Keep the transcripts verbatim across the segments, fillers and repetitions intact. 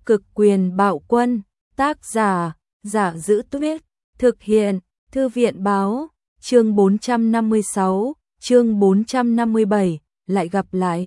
Cực quyền bạo quân, tác giả, Giả Giữ Tuyết, thực hiện, Thư viện báo, chương bốn trăm năm mươi sáu, chương bốn trăm năm mươi bảy, lại gặp lại.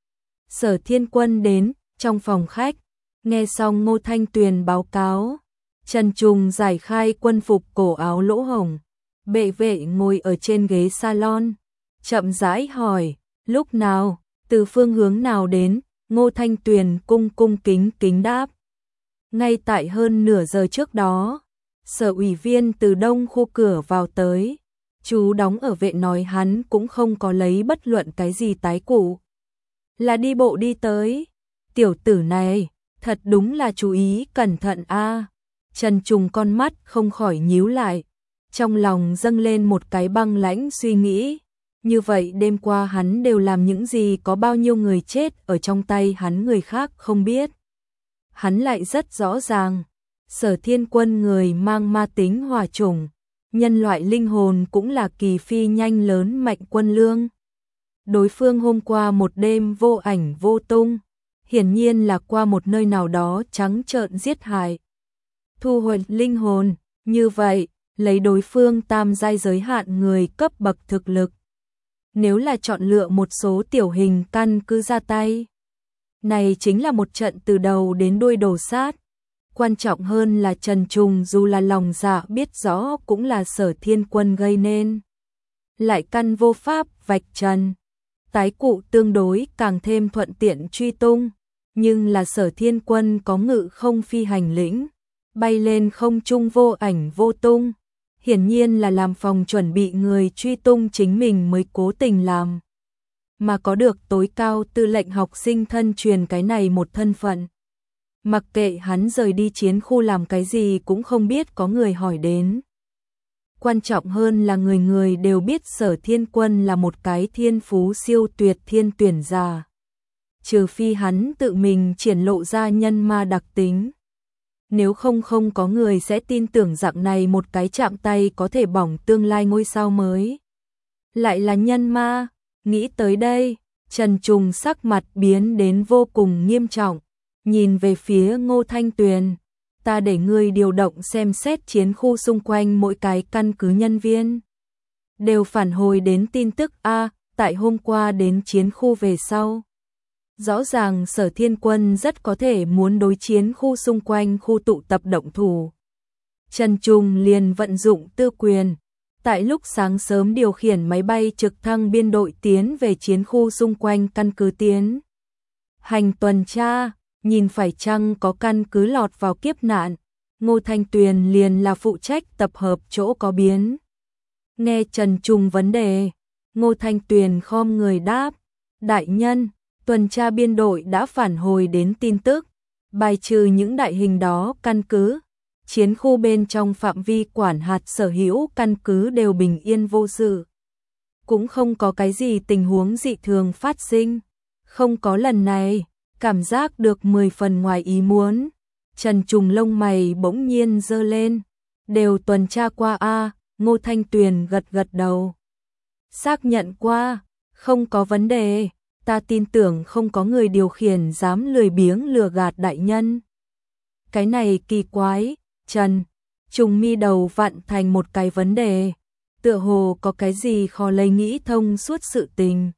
Sở Thiên Quân đến, trong phòng khách, nghe xong Ngô Thanh Tuyền báo cáo, Trần Trùng giải khai quân phục cổ áo lỗ hổng, bệ vệ ngồi ở trên ghế salon, chậm rãi hỏi, lúc nào, từ phương hướng nào đến, Ngô Thanh Tuyền cung cung kính kính đáp. Ngay tại hơn nửa giờ trước đó, sở ủy viên từ đông khu cửa vào tới, chú đóng ở vệ nói hắn cũng không có lấy bất luận cái gì tái cụ. Là đi bộ đi tới, tiểu tử này, thật đúng là chú ý cẩn thận a. Trần Trùng con mắt không khỏi nhíu lại, trong lòng dâng lên một cái băng lãnh suy nghĩ, như vậy đêm qua hắn đều làm những gì, có bao nhiêu người chết ở trong tay hắn người khác không biết. Hắn lại rất rõ ràng, Sở Thiên Quân người mang ma tính hỏa chủng, nhân loại linh hồn cũng là kỳ phi nhanh lớn mạnh quân lương. Đối phương hôm qua một đêm vô ảnh vô tung, hiển nhiên là qua một nơi nào đó trắng trợn giết hại. Thu hồi linh hồn, như vậy, lấy đối phương tam giai giới hạn người cấp bậc thực lực. Nếu là chọn lựa một số tiểu hình căn cứ ra tay, này chính là một trận từ đầu đến đuôi đổ sát. Quan trọng hơn là Trần Trùng dù là lòng dạ biết rõ cũng là Sở Thiên Quân gây nên. Lại căn vô pháp vạch trần. Tái cụ tương đối càng thêm thuận tiện truy tung, nhưng là Sở Thiên Quân có ngự không phi hành lĩnh, bay lên không trung vô ảnh vô tung. Hiển nhiên là làm phòng chuẩn bị người truy tung chính mình mới cố tình làm. Mà có được tối cao tư lệnh học sinh thân truyền cái này một thân phận. Mặc kệ hắn rời đi chiến khu làm cái gì cũng không biết có người hỏi đến. Quan trọng hơn là người người đều biết Sở Thiên Quân là một cái thiên phú siêu tuyệt thiên tuyển giả. Trừ phi hắn tự mình triển lộ ra nhân ma đặc tính. Nếu không không có người sẽ tin tưởng dạng này một cái chạm tay có thể bỏng tương lai ngôi sao mới. Lại là nhân ma, nghĩ tới đây, Trần Trùng sắc mặt biến đến vô cùng nghiêm trọng, nhìn về phía Ngô Thanh Tuyền, ta để ngươi điều động xem xét chiến khu xung quanh mỗi cái căn cứ nhân viên. Đều phản hồi đến tin tức A, tại hôm qua đến chiến khu về sau. Rõ ràng Sở Thiên Quân rất có thể muốn đối chiến khu xung quanh khu tụ tập động thủ. Trần Trùng liền vận dụng tư quyền, tại lúc sáng sớm điều khiển máy bay trực thăng biên đội tiến về chiến khu xung quanh căn cứ tiến. Hành tuần tra, nhìn phải chăng có căn cứ lọt vào kiếp nạn, Ngô Thanh Tuyền liền là phụ trách tập hợp chỗ có biến. Nghe Trần Trùng vấn đề, Ngô Thanh Tuyền khom người đáp, đại nhân, tuần tra biên đội đã phản hồi đến tin tức, bài trừ những đại hình đó căn cứ, chiến khu bên trong phạm vi quản hạt sở hữu căn cứ đều bình yên vô sự. Cũng không có cái gì tình huống dị thường phát sinh, không có lần này, cảm giác được mười phần ngoài ý muốn. Trần Trùng lông mày bỗng nhiên giơ lên, đều tuần tra qua a. Ngô Thanh Tuyền gật gật đầu. Xác nhận qua, không có vấn đề. Ta tin tưởng không có người điều khiển dám lười biếng lừa gạt đại nhân. Cái này kỳ quái, Trần Trùng mi đầu vặn thành một cái vấn đề, tựa hồ có cái gì khó lấy nghĩ thông suốt sự tình.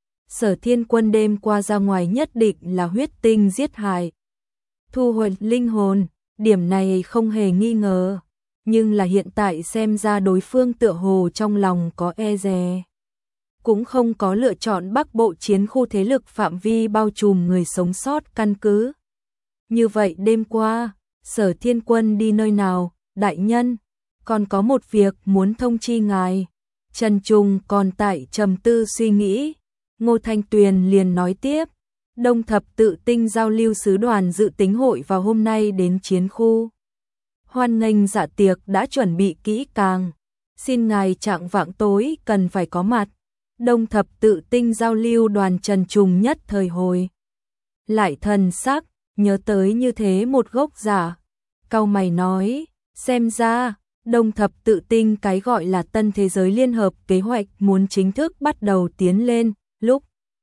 Sở Thiên Quân đêm qua ra ngoài nhất định là huyết tinh giết hại, thu hồi linh hồn, điểm này không hề nghi ngờ, nhưng là hiện tại xem ra đối phương tựa hồ trong lòng có e dè. Cũng không có lựa chọn Bắc Bộ chiến khu thế lực phạm vi bao trùm người sống sót căn cứ. Như vậy đêm qua, Sở Thiên Quân đi nơi nào, đại nhân, còn có một việc muốn thông chi ngài. Trần Trùng còn tại trầm tư suy nghĩ, Ngô Thanh Tuyền liền nói tiếp, Đông Thập Tự Tinh giao lưu sứ đoàn dự tính hội vào hôm nay đến chiến khu. Hoan nghênh dạ tiệc đã chuẩn bị kỹ càng, xin ngài trạng vạng tối cần phải có mặt. Đông Thập Tự Tinh giao lưu đoàn Trần Trùng nhất thời hồi lại thần sắc, nhớ tới như thế một gốc giả, cau mày nói, xem ra Đông Thập Tự Tinh cái gọi là tân thế giới liên hợp kế hoạch muốn chính thức bắt đầu tiến lên. Lúc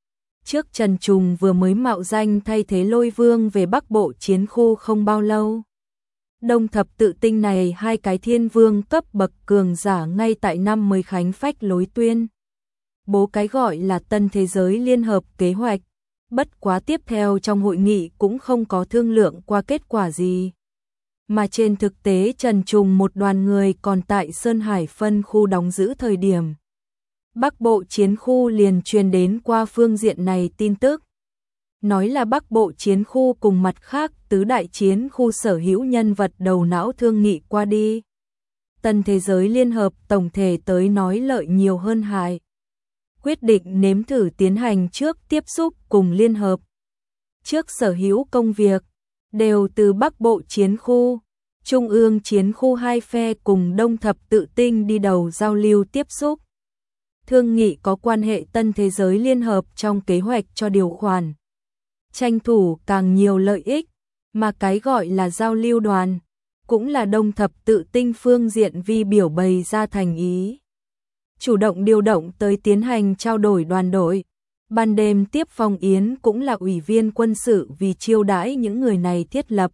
trước Trần Trùng vừa mới mạo danh thay thế Lôi Vương về Bắc Bộ chiến khu không bao lâu. Đông thập tự tinh này hai cái thiên vương cấp bậc cường giả ngay tại năm mới khánh phách lối tuyên. Bố cái gọi là Tân Thế Giới Liên Hợp kế hoạch, bất quá tiếp theo trong hội nghị cũng không có thương lượng qua kết quả gì. Mà trên thực tế Trần Trùng một đoàn người còn tại Sơn Hải phân khu đóng giữ thời điểm. Bắc Bộ chiến khu liền truyền đến qua phương diện này tin tức. Nói là Bắc Bộ chiến khu cùng mặt khác tứ đại chiến khu sở hữu nhân vật đầu não thương nghị qua đi. Tân Thế Giới Liên Hợp tổng thể tới nói lợi nhiều hơn hại. Quyết định nếm thử tiến hành trước tiếp xúc cùng Liên Hợp. Trước sở hữu công việc, đều từ Bắc Bộ chiến khu, Trung ương chiến khu hai phe cùng Đông thập tự tinh đi đầu giao lưu tiếp xúc. Thương nghị có quan hệ Tân Thế Giới Liên Hợp trong kế hoạch cho điều khoản. Tranh thủ càng nhiều lợi ích, mà cái gọi là giao lưu đoàn, cũng là Đông thập tự tinh phương diện vi biểu bày ra thành ý. Chủ động điều động tới tiến hành trao đổi đoàn đội. Ban đêm tiếp phong yến cũng là ủy viên quân sự vì chiêu đãi những người này thiết lập.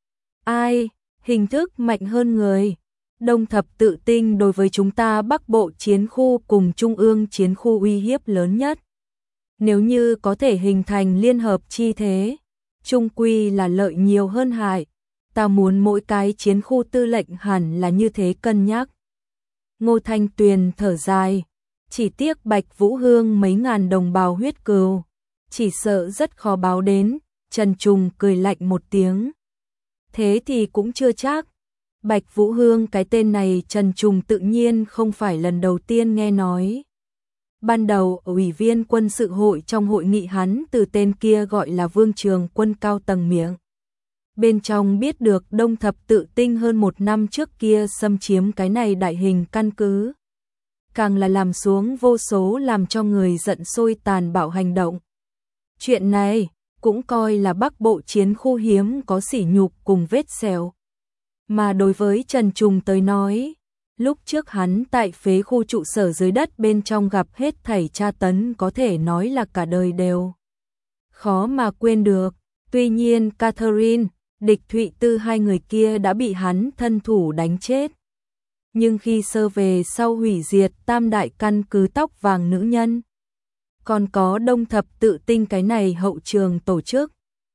Ai, hình thức mạnh hơn người. Đông thập tự tinh đối với chúng ta Bắc Bộ chiến khu cùng Trung ương chiến khu uy hiếp lớn nhất. Nếu như có thể hình thành liên hợp chi thế, chung quy là lợi nhiều hơn hại. Ta muốn mỗi cái chiến khu tư lệnh hẳn là như thế cân nhắc. Ngô Thanh Tuyền thở dài, chỉ tiếc Bạch Vũ Hương mấy ngàn đồng bào huyết cừu, chỉ sợ rất khó báo đến. Trần Trùng cười lạnh một tiếng. Thế thì cũng chưa chắc. Bạch Vũ Hương cái tên này Trần Trùng tự nhiên không phải lần đầu tiên nghe nói. Ban đầu ở ủy viên quân sự hội trong hội nghị hắn từ tên kia gọi là Vương Trường Quân cao tầng miệng. Bên trong biết được Đông thập tự tinh hơn một năm trước kia xâm chiếm cái này đại hình căn cứ. Càng là làm xuống vô số làm cho người giận sôi tàn bạo hành động. Chuyện này cũng coi là Bắc Bộ chiến khu hiếm có sỉ nhục cùng vết sẹo. Mà đối với Trần Trùng tới nói, lúc trước hắn tại phế khu trụ sở dưới đất bên trong gặp hết thảy tra tấn có thể nói là cả đời đều khó mà quên được. Tuy nhiên Catherine, Địch Thụy Tư hai người kia đã bị hắn thân thủ đánh chết. Nhưng khi sơ về sau hủy diệt tam đại căn cứ tóc vàng nữ nhân, còn có Đông thập tự tinh cái này hậu trường tổ chức,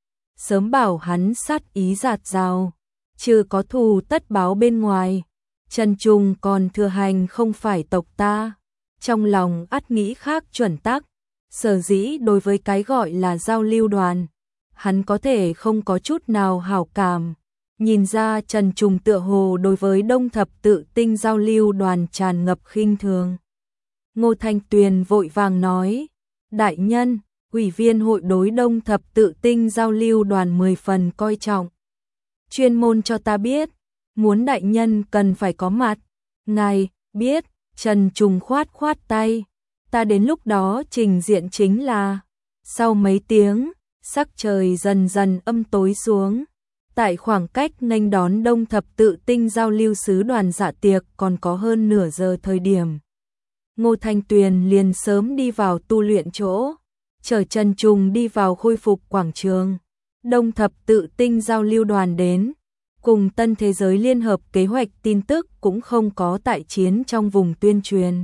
sớm bảo hắn sát ý giạt rào, trừ có thù tất báo bên ngoài. Trần Trùng còn thừa hành không phải tộc ta, trong lòng ắt nghĩ khác chuẩn tắc. Sở dĩ đối với cái gọi là giao lưu đoàn, hắn có thể không có chút nào hảo cảm. Nhìn ra Trần Trùng tựa hồ đối với Đông thập tự tinh giao lưu đoàn tràn ngập khinh thường. Ngô Thanh Tuyền vội vàng nói, đại nhân, ủy viên hội đối Đông thập tự tinh giao lưu đoàn mười phần coi trọng. Chuyên môn cho ta biết, muốn đại nhân cần phải có mặt. Ngài, biết. Trần Trùng khoát khoát tay, ta đến lúc đó trình diện chính là. Sau mấy tiếng, sắc trời dần dần âm tối xuống. Tại khoảng cách nghênh đón Đông thập tự tinh giao lưu sứ đoàn dạ tiệc còn có hơn nửa giờ thời điểm. Ngô Thanh Tuyền liền sớm đi vào tu luyện chỗ, chở Trần Trùng đi vào khôi phục quảng trường. Đông thập tự tinh giao lưu đoàn đến, cùng Tân Thế Giới Liên Hợp kế hoạch tin tức cũng không có tại chiến trong vùng tuyên truyền.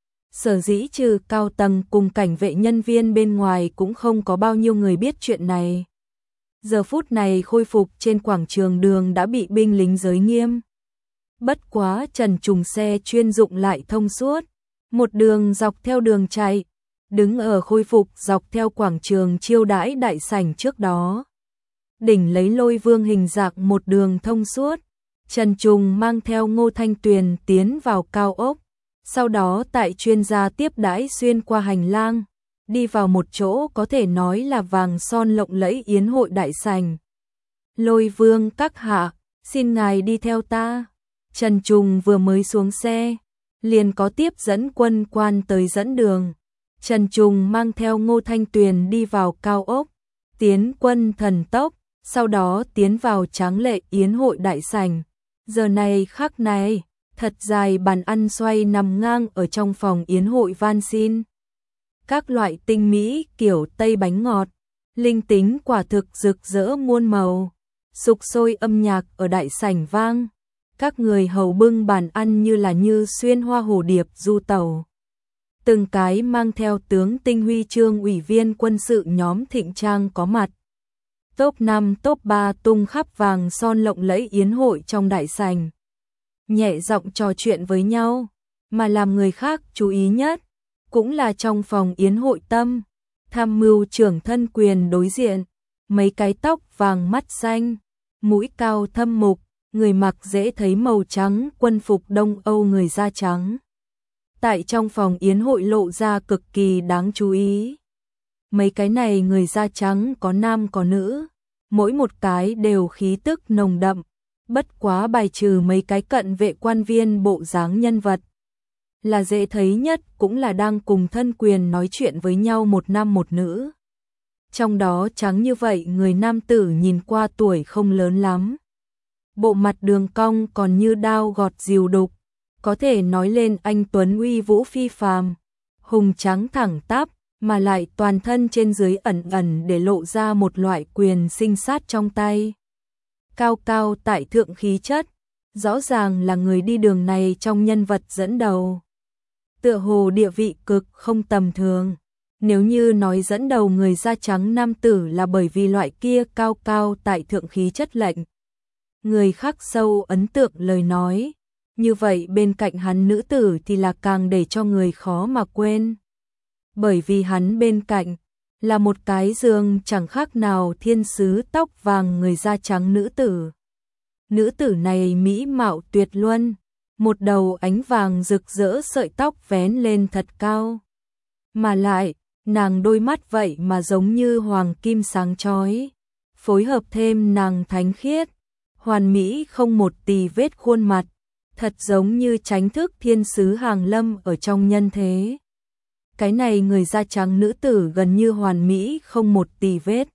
Sở dĩ trừ cao tầng cùng cảnh vệ nhân viên bên ngoài cũng không có bao nhiêu người biết chuyện này. Giờ phút này khôi phục trên quảng trường đường đã bị binh lính giới nghiêm. Bất quá Trần Trùng xe chuyên dụng lại thông suốt, một đường dọc theo đường chạy, đứng ở khôi phục dọc theo quảng trường chiêu đãi đại sảnh trước đó. Đỉnh lấy Lôi Vương hình dạng một đường thông suốt, Trần Trùng mang theo Ngô Thanh Tuyền tiến vào cao ốc, sau đó tại chuyên gia tiếp đãi xuyên qua hành lang, đi vào một chỗ có thể nói là vàng son lộng lẫy yến hội đại sảnh. Lôi Vương các hạ, xin ngài đi theo ta. Trần Trùng vừa mới xuống xe, liền có tiếp dẫn quân quan tới dẫn đường. Trần Trùng mang theo Ngô Thanh Tuyền đi vào cao ốc, tiến quân thần tốc, sau đó tiến vào tráng lệ yến hội đại sảnh. Giờ này khắc này, thật dài bàn ăn xoay nằm ngang ở trong phòng yến hội van xin. các loại tinh mỹ kiểu Tây bánh ngọt, linh tính quả thực rực rỡ muôn màu, sục sôi âm nhạc ở đại sảnh vang, các người hầu bưng bàn ăn như là như xuyên hoa hồ điệp du tàu. Từng cái mang theo tướng tinh huy chương ủy viên quân sự nhóm Thịnh Trang có mặt. Top năm top ba tung khắp vàng son lộng lẫy yến hội trong đại sảnh. Nhẹ giọng trò chuyện với nhau, mà làm người khác chú ý nhất, cũng là trong phòng yến hội Tâm, tham mưu trưởng thân quyền đối diện, mấy cái tóc vàng mắt xanh, mũi cao thâm mục, người mặc dễ thấy màu trắng quân phục Đông Âu người da trắng. Tại trong phòng yến hội lộ ra cực kỳ đáng chú ý. Mấy cái này người da trắng có nam có nữ, mỗi một cái đều khí tức nồng đậm, bất quá bài trừ mấy cái cận vệ quan viên bộ dáng nhân vật. Là dễ thấy nhất cũng là đang cùng thân quyền nói chuyện với nhau một nam một nữ. Trong đó trắng như vậy người nam tử nhìn qua tuổi không lớn lắm. Bộ mặt đường cong còn như đao gọt dìu đục, có thể nói lên anh tuấn uy vũ phi phàm, hùng trắng thẳng tắp, mà lại toàn thân trên dưới ẩn ẩn để lộ ra một loại quyền sinh sát trong tay. Cao cao tại thượng khí chất, rõ ràng là người đi đường này trong nhân vật dẫn đầu. Tựa hồ địa vị cực không tầm thường. Nếu như nói dẫn đầu người da trắng nam tử là bởi vì loại kia cao cao tại thượng khí chất lệnh người khắc sâu ấn tượng lời nói, như vậy bên cạnh hắn nữ tử thì là càng để cho người khó mà quên. Bởi vì hắn bên cạnh là một cái giường chẳng khác nào thiên sứ tóc vàng người da trắng nữ tử. Nữ tử này mỹ mạo tuyệt luân, một đầu ánh vàng rực rỡ sợi tóc vén lên thật cao. Mà lại, nàng đôi mắt vậy mà giống như hoàng kim sáng chói, phối hợp thêm nàng thánh khiết, hoàn mỹ không một tì vết khuôn mặt, thật giống như chánh thức thiên sứ hàng lâm ở trong nhân thế. Cái này người da trắng nữ tử gần như hoàn mỹ không một tì vết.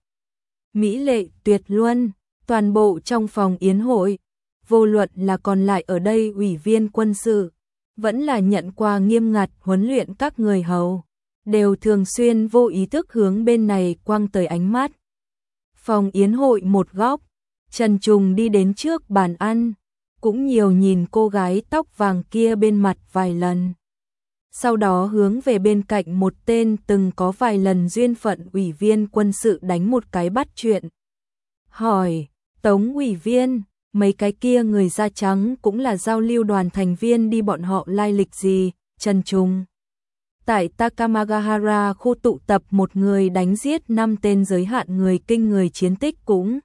Mỹ lệ tuyệt luân, toàn bộ trong phòng yến hội, vô luận là còn lại ở đây ủy viên quân sự, vẫn là nhận qua nghiêm ngặt huấn luyện các người hầu, đều thường xuyên vô ý thức hướng bên này quăng tới ánh mắt. Phòng yến hội một góc, Trần Trùng đi đến trước bàn ăn, cũng nhiều nhìn cô gái tóc vàng kia bên mặt vài lần. Sau đó hướng về bên cạnh một tên từng có vài lần duyên phận ủy viên quân sự đánh một cái bắt chuyện. Hỏi, Tống ủy viên, mấy cái kia người da trắng cũng là giao lưu đoàn thành viên đi, bọn họ lai lịch gì? Trần Trùng. Tại Takamagahara khu tụ tập một người đánh giết năm tên giới hạn người kinh người chiến tích cũng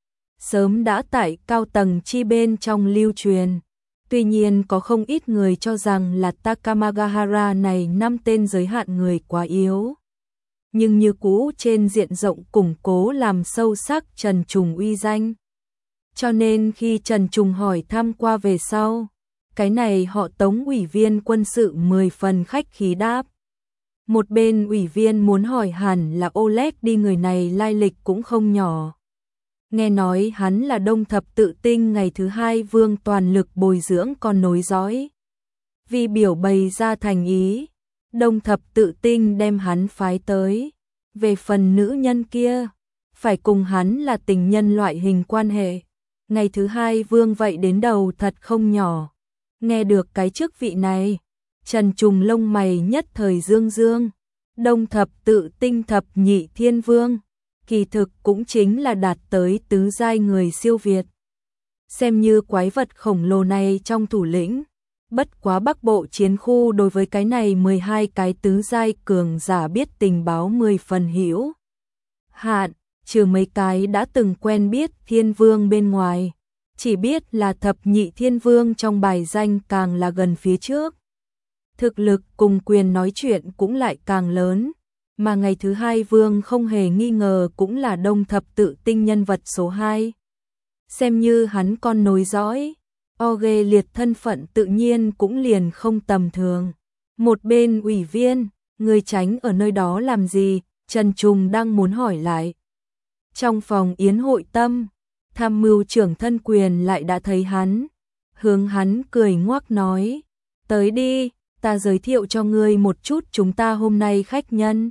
sớm đã tại cao tầng chi bên trong lưu truyền. Tuy nhiên có không ít người cho rằng là Takamagahara này năm tên giới hạn người quá yếu. Nhưng như cũ trên diện rộng củng cố làm sâu sắc Trần Trùng uy danh. Cho nên khi Trần Trùng hỏi thăm qua về sau, cái này họ Tống ủy viên quân sự mười phần khách khí đáp. Một bên ủy viên muốn hỏi hẳn là Oleg đi, người này lai lịch cũng không nhỏ. Nghe nói hắn là Đông Thập Tự Tinh ngày thứ hai vương toàn lực bồi dưỡng con nối dõi. Vì biểu bày ra thành ý, Đông Thập Tự Tinh đem hắn phái tới. Về phần nữ nhân kia, phải cùng hắn là tình nhân loại hình quan hệ. Ngày thứ hai vương vậy đến đầu thật không nhỏ. Nghe được cái chức vị này, Trần Trùng lông mày nhất thời dương dương. Đông Thập Tự Tinh thập nhị thiên vương, kỳ thực cũng chính là đạt tới tứ giai người siêu việt. Xem như quái vật khổng lồ này trong thủ lĩnh, bất quá Bắc Bộ chiến khu đối với cái này mười hai cái tứ giai cường giả biết tình báo mười phần hữu hạn, trừ mấy cái đã từng quen biết thiên vương bên ngoài, chỉ biết là thập nhị thiên vương trong bài danh càng là gần phía trước. Thực lực cùng quyền nói chuyện cũng lại càng lớn, mà ngày thứ hai vương không hề nghi ngờ cũng là Đông Thập Tự Tinh nhân vật số hai. Xem như hắn con nối dõi, o ghê liệt thân phận tự nhiên cũng liền không tầm thường. Một bên ủy viên, người tránh ở nơi đó làm gì? Trần Trùng đang muốn hỏi lại. Trong phòng yến hội Tâm, tham mưu trưởng thân quyền lại đã thấy hắn, hướng hắn cười ngoác nói, tới đi. ta giới thiệu cho ngươi một chút chúng ta hôm nay khách nhân.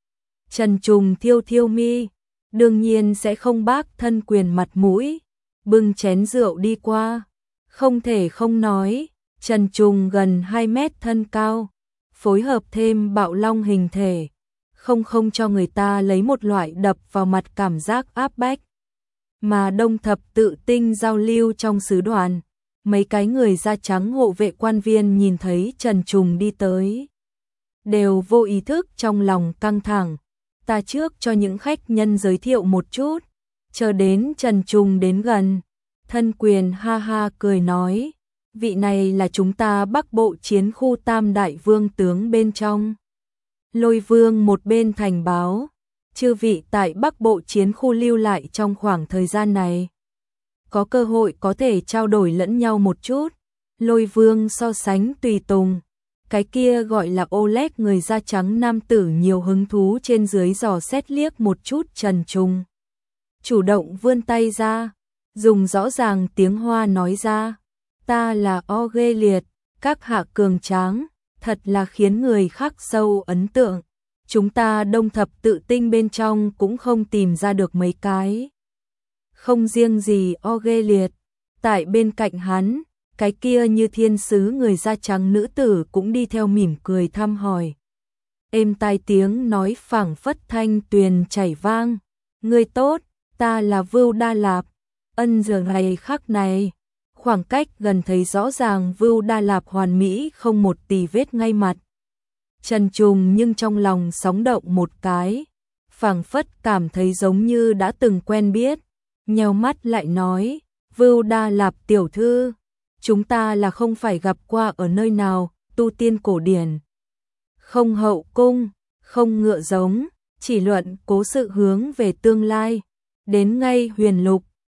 Trần Trùng thiêu thiêu mi, đương nhiên sẽ không bác thân quyền mặt mũi, bưng chén rượu đi qua, không thể không nói, Trần Trùng gần hai mét thân cao, phối hợp thêm bạo long hình thể, không không cho người ta lấy một loại đập vào mặt cảm giác áp bách. Mà Đông Thập Tự Tinh giao lưu trong sứ đoàn, mấy cái người da trắng hộ vệ quan viên nhìn thấy Trần Trùng đi tới, đều vô ý thức trong lòng căng thẳng. Ta trước cho những khách nhân giới thiệu một chút, chờ đến Trần Trùng đến gần, thân quyền ha ha cười nói, vị này là chúng ta Bắc Bộ chiến khu Tam Đại Vương tướng bên trong. Lôi Vương một bên thành báo, chư vị tại Bắc Bộ chiến khu lưu lại trong khoảng thời gian này, có cơ hội có thể trao đổi lẫn nhau một chút. Lôi Vương so sánh tùy tùng, cái kia gọi là Oleg người da trắng nam tử nhiều hứng thú trên dưới dò xét liếc một chút Trần Trùng. Chủ động vươn tay ra, dùng rõ ràng tiếng Hoa nói ra, ta là Oge Liệt, các hạ cường tráng, thật là khiến người khác sâu ấn tượng. Chúng ta Đông Thập Tự Tinh bên trong cũng không tìm ra được mấy cái. Không riêng gì Oge Liệt, tại bên cạnh hắn, cái kia như thiên sứ người da trắng nữ tử cũng đi theo mỉm cười thăm hỏi. Êm tai tiếng nói phảng phất thanh tuyền chảy vang, ngươi tốt, ta là Vưu Đa Lạp. Ân giờ ngày khắc này, khoảng cách gần thấy rõ ràng Vưu Đa Lạp hoàn mỹ không một tì vết ngay mặt. Trần Trùng nhưng trong lòng sóng động một cái, phảng phất cảm thấy giống như đã từng quen biết, nheo mắt lại nói, Vưu Đa Lạp tiểu thư, chúng ta là không phải gặp qua ở nơi nào, tu tiên cổ điển. Không hậu cung, không ngựa giống, chỉ luận cố sự hướng về tương lai, đến ngay huyền lục,